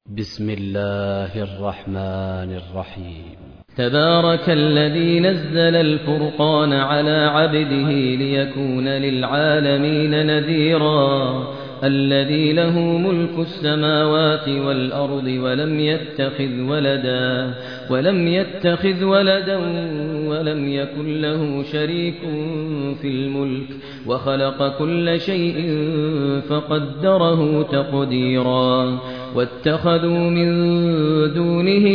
بسم الله الرحمن الرحيم. تبارك الذي نزل الفرقان على عبده ليكون للعالمين نذيرا الذي له ملك السماوات والأرض ولم يتخذ ولدا ولم يكن له شريك في الملك وخلق كل شيء فقدره تقديرا واتخذوا من دونه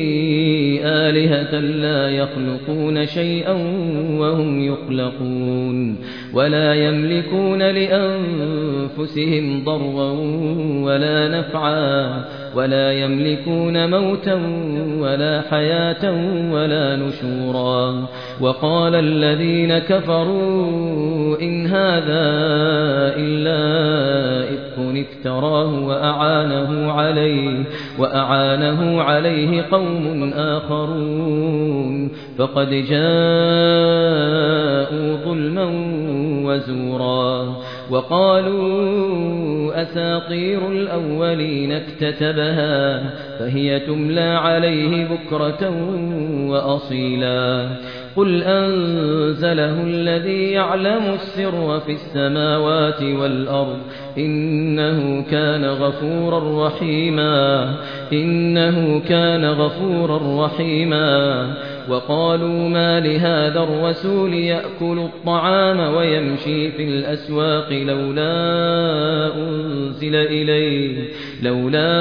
آلهة لا يخلقون شيئا وهم يخلقون ولا يملكون لأنفسهم ضرا ولا نفعا ولا يملكون موتا ولا حياة ولا نشورا وقال الذين كفروا إن هذا إلا إفك افتراه وأعانه عليه قوم آخرون فقد جاءوا ظلما وزورا وقالوا أساطير الأولين اكتتبها فهي تملى عليه بكرة وأصيلا قل أنزله الذي يعلم السر في السماوات والأرض إنه كان غفورا رحيما وقالوا ما لهذا الرسول يأكل الطعام ويمشي في الأسواق لولا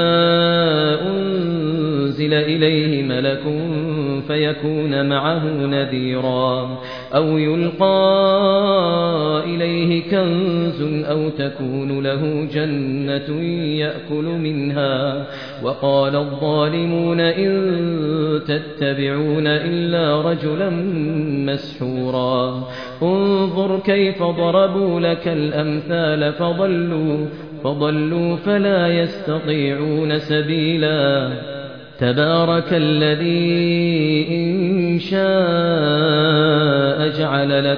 أنزل إليه ملك فيكون معه نذيرا أو يلقى إليه كنز أو تكون له جنة يأكل منها وقال الظالمون إن تتبعون إلا رجلا مسحورا انظر كيف ضربوا لك الأمثال فضلوا فلا يستطيعون سبيلا تبارك الذي إن شاء جعل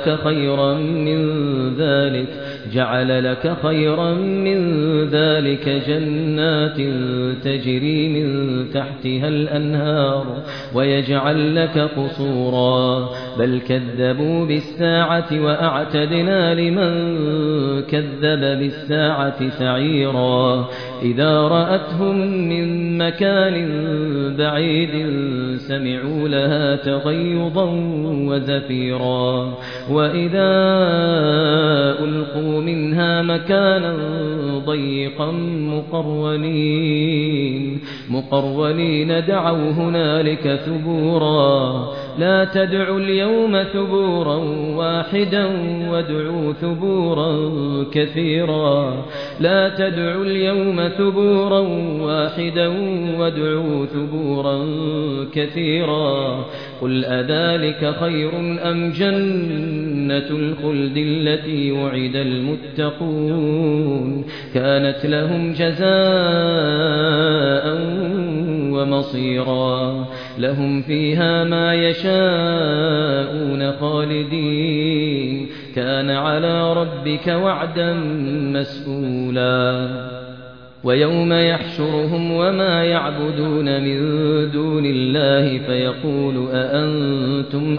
لك خيرا من ذلك جنات تجري من تحتها الأنهار ويجعل لك قصورا بل كذبوا بالساعة وأعتدنا لمن كذب بالساعة سعيرا إذا رأتهم من مكان بعيد سمعوا لها تغيظا وزفيرا وإذا ألقوا منها مكانا ضيقا مقرونين دعوا هنالك ثبورا لا تدعوا اليوم ثبورا واحدا وادعوا ثبورا كثيرا قل أذلك خير أم جنة الخلد التي وعد المتقون كانت لهم جزاء ومصيرا لهم فيها ما يشاءون خالدين كان على ربك وعدا مسئولا ويوم يحشرهم وما يعبدون من دون الله فيقول أأنتم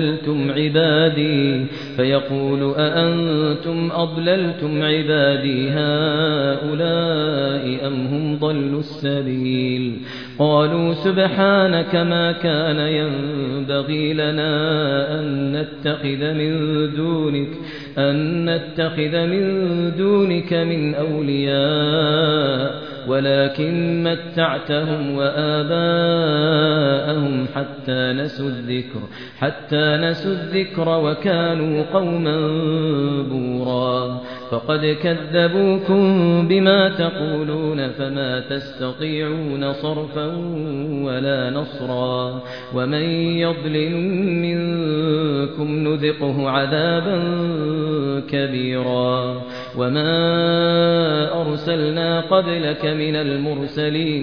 أضللتم عبادي هؤلاء أم هم ضلوا السبيل قالوا سبحانك ما كان ينبغي لنا أن نتخذ من دونك من أولياء ولكن متعتهم وآباءهم حتى نسوا الذكر وكانوا قوما بورا فقد كذبوكم بما تقولون فما تستطيعون صرفا ولا نصرا ومن يضلل منكم نذقه عذابا كبيرا وما أرسلنا قبلك من المرسلين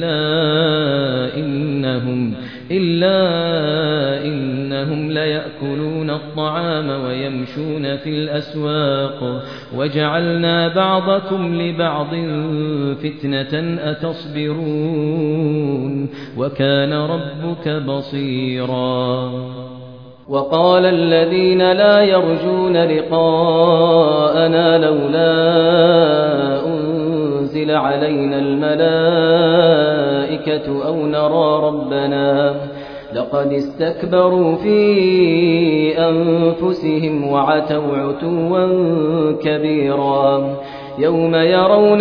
إلا إنهم ليأكلون الطعام ويمشون في الأسواق وجعلنا بعضكم لبعض فتنة أتصبرون وكان ربك بصيرا وقال الذين لا يرجون لقاءنا لولا أنزل علينا الملائكة أو نرى ربنا لقد استكبروا في أنفسهم وعتوا عتوا كبيرا يوم يرون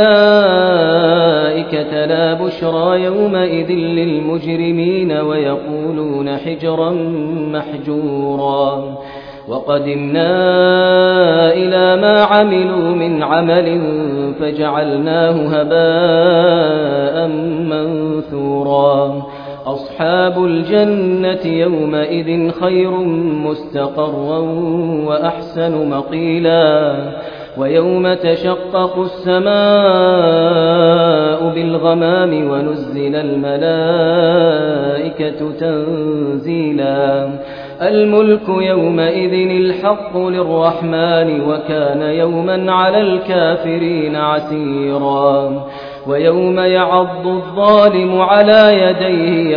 الملائكة لا بشرى يومئذ للمجرمين ويقولون حجرا محجورا وقدمنا إلى ما عملوا من عمل فجعلناه هباء منثورا أصحاب الجنة يومئذ خير مستقرا وأحسن مقيلا ويوم تشقق السماء بالغمام ونزل الملائكة تنزيلا الملك يومئذ الحق للرحمن وكان يوما على الكافرين عسيرا ويوم يعض الظالم على يديه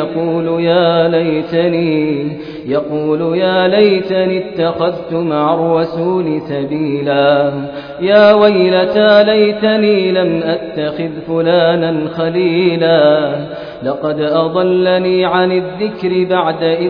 يقول يا ليتني اتخذت مع الرسول سبيلا يا ويلتى ليتني لم أتخذ فلانا خليلا لقد أضلني عن الذكر بعد إذ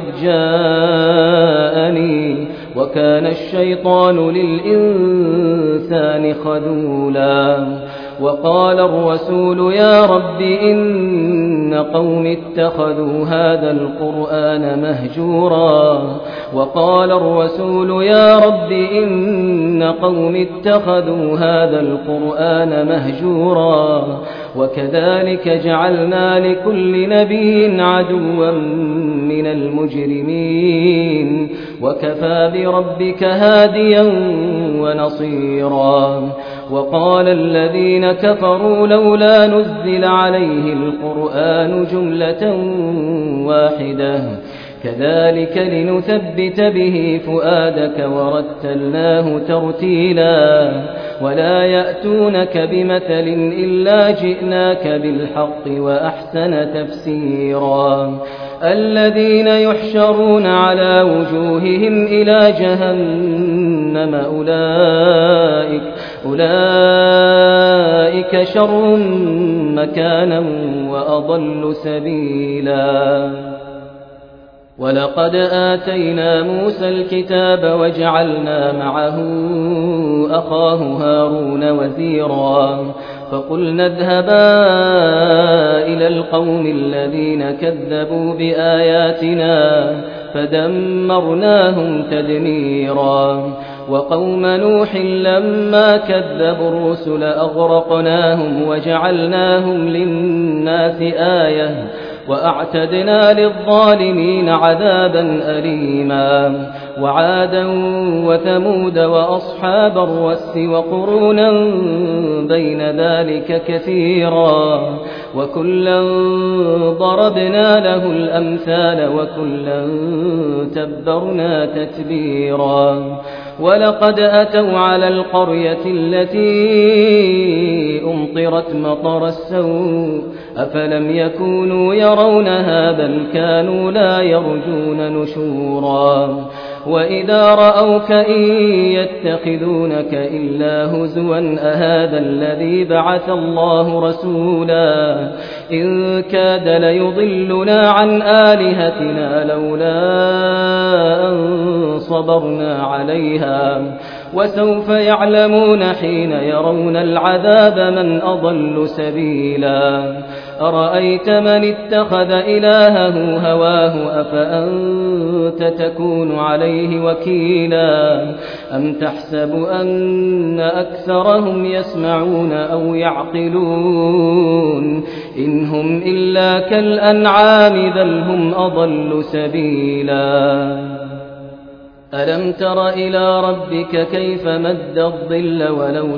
جاءني وكان الشيطان للإنسان خذولا وقال الرسول يا رب إن قوم اتخذوا هذا القرآن مهجورا وقال الرسول يا رب إن قوم اتخذوا هذا القرآن مهجورا وكذلك جعلنا لكل نبي عدوا من المجرمين وكفى بربك هاديا ونصيرا وقال الذين كفروا لولا نزل عليه القرآن جملة واحدة كذلك لنثبت به فؤادك ورتلناه ترتيلا ولا يأتونك بمثل إلا جئناك بالحق وأحسن تفسيرا الذين يحشرون على وجوههم إلى جهنم أولئك شر مكانا وأضل سبيلا ولقد آتينا موسى الكتاب وجعلنا معه أخاه هارون وزيرا فقلنا اذهبا إلى القوم الذين كذبوا بآياتنا فدمرناهم تدميرا وقوم نوح لما كذبوا الرسل أغرقناهم وجعلناهم للناس آية وأعتدنا للظالمين عذابا أليما وعادا وثمود وأصحاب الرس وقرونا بين ذلك كثيرا وكلا ضربنا له الأمثال وكلا تبرنا تتبيرا ولقد أتوا على القرية التي أمطرت مطر السوء أفلم يكونوا يرونها بل كانوا لا يرجون نشورا وإذا رأوك إن يتخذونك إلا هزوا أهذا الذي بعث الله رسولا إن كاد ليضلنا عن آلهتنا لولا أن صبرنا عليها وسوف يعلمون حين يرون العذاب من أضل سبيلا أرأيت من اتخذ إلهه هواه أفأنت تكون عليه وكيلا أم تحسب أن أكثرهم يسمعون أو يعقلون إن هم إلا كالأنعام بل هم أضل سبيلا ألم تر إلى ربك كيف مد الظل ولو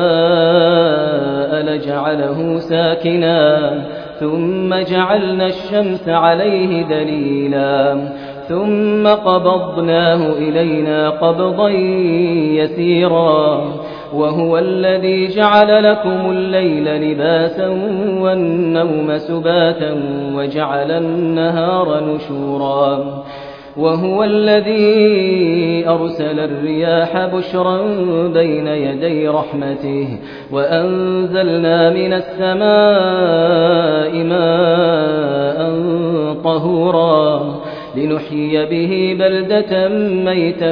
شاء لجعله ساكنا ثم جعلنا الشمس عليه دليلا ثم قبضناه إلينا قبضا يسيرا وهو الذي جعل لكم الليل لباسا والنوم سباتا وجعل النهار نشورا وهو الذي أرسل الرياح بشرا بين يدي رحمته وأنزلنا من السماء ماء طهورا لنحيي به بلدة ميتا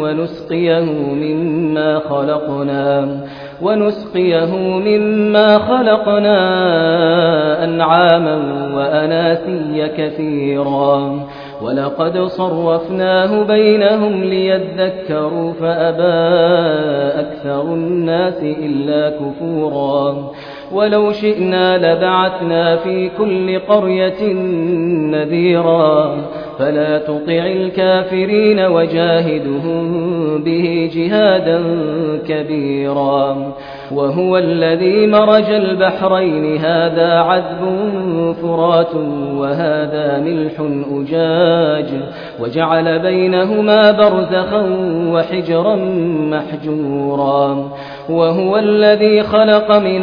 ونسقيه مما خلقنا أنعاما وأناسيا كثيرا ولقد صرفناه بينهم ليذكروا فأبى أكثر الناس إلا كفورا ولو شئنا لبعثنا في كل قرية نذيرا فلا تطع الكافرين وجاهدهم به جهادا كبيرا وهو الذي مرج البحرين هذا عذب فرات وهذا ملح أجاج وجعل بينهما برزخا وحجرا محجورا وهو الذي خلق من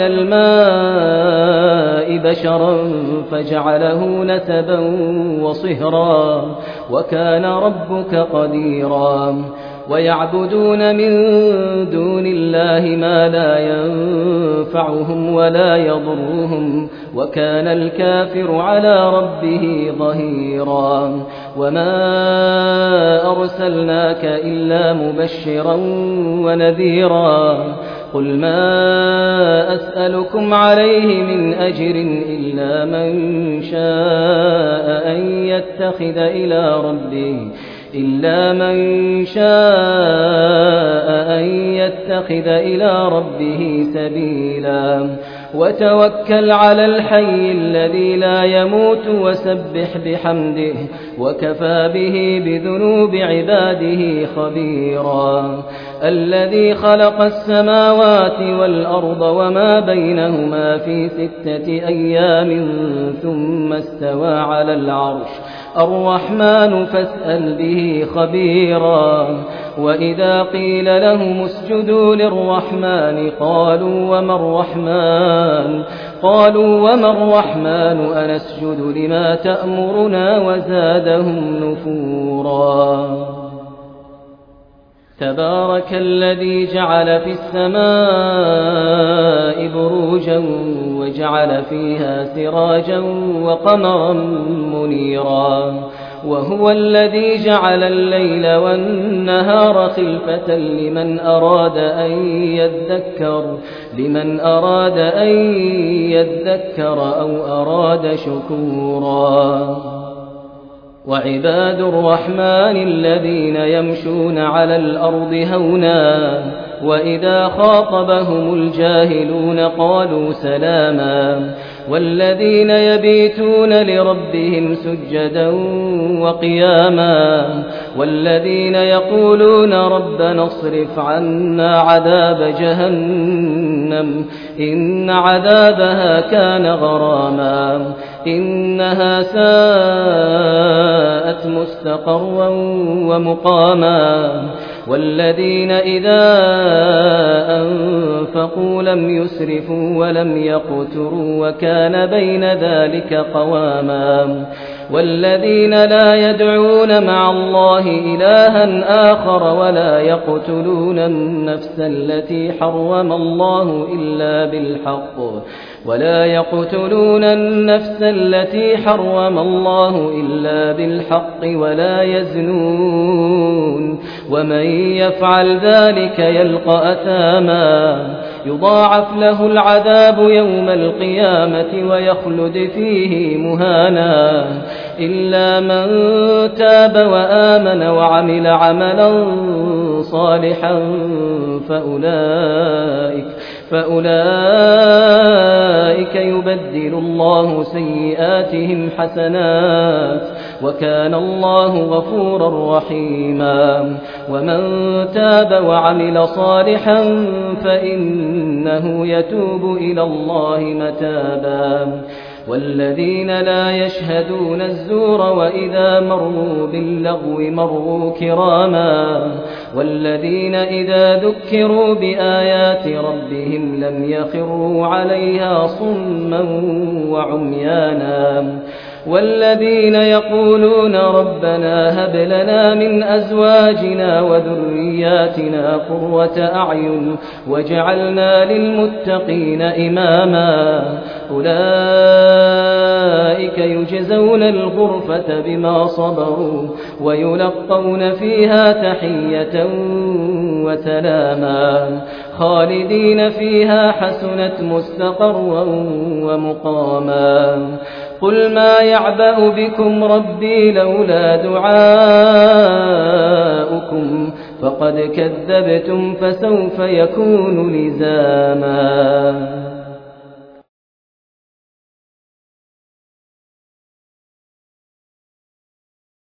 الماء بشرا فجعله نسبا وصهرا وكان ربك قديرا ويعبدون من دون الله ما لا ينفعهم ولا يضرهم وكان الكافر على ربه ظهيرا وما أرسلناك إلا مبشرا ونذيرا قل ما أسألكم عليه من أجر إلا من شاء أن يتخذ إلى ربه سبيلا وتوكل على الحي الذي لا يموت وسبح بحمده وكفى به بذنوب عباده خبيرا الذي خلق السماوات والأرض وما بينهما في 6 أيام ثم استوى على العرش الرحمن فاسأل به خبيرا وإذا قيل لهم اسجدوا للرحمن قالوا وما الرحمن أنسجد لما تأمرنا وزادهم نفورا تبارك الذي جعل في السماء بروجا وجعل فيها سراجا وقمرا منيرا وهو الذي جعل الليل والنهار خلفة لمن أراد أن يذكر أو أراد شكورا وعباد الرحمن الذين يمشون على الأرض هونا وإذا خاطبهم الجاهلون قالوا سلاما والذين يبيتون لربهم سجدا وقياما والذين يقولون ربنا اصرف عنا عذاب جهنم إن عذابها كان غراما إنها ساءت مستقرا ومقاما والذين إذا أنفقوا لم يسرفوا ولم يقتروا وكان بين ذلك قواما والذين لا يدعون مع الله إلها آخر ولا يقتلون النفس التي حرم الله إلا بالحق ولا يزنون ومن يفعل ذلك يلقى أثاما يضاعف له العذاب يوم القيامة ويخلد فيه مهانا إلا من تاب وآمن وعمل عملا صالحا فأولئك يبدل الله سيئاتهم حسنات وكان الله غفورا رحيما ومن تاب وعمل صالحا فإنه يتوب إلى الله متابا والذين لا يشهدون الزور وإذا مروا باللغو مروا كراما والذين إذا ذكروا بآيات ربهم لم يخروا عليها صما وعميانا والذين يقولون ربنا هب لنا من أزواجنا وذرياتنا قرة أعين واجعلنا للمتقين إماما أولئك يجزون الغرفة بما صبروا ويلقون فيها تحية وسلاما خالدين فيها حسنت مستقرا ومقاما قل ما يعبأ بكم ربي لولا دعاؤكم فقد كذبتم فسوف يكون لزاما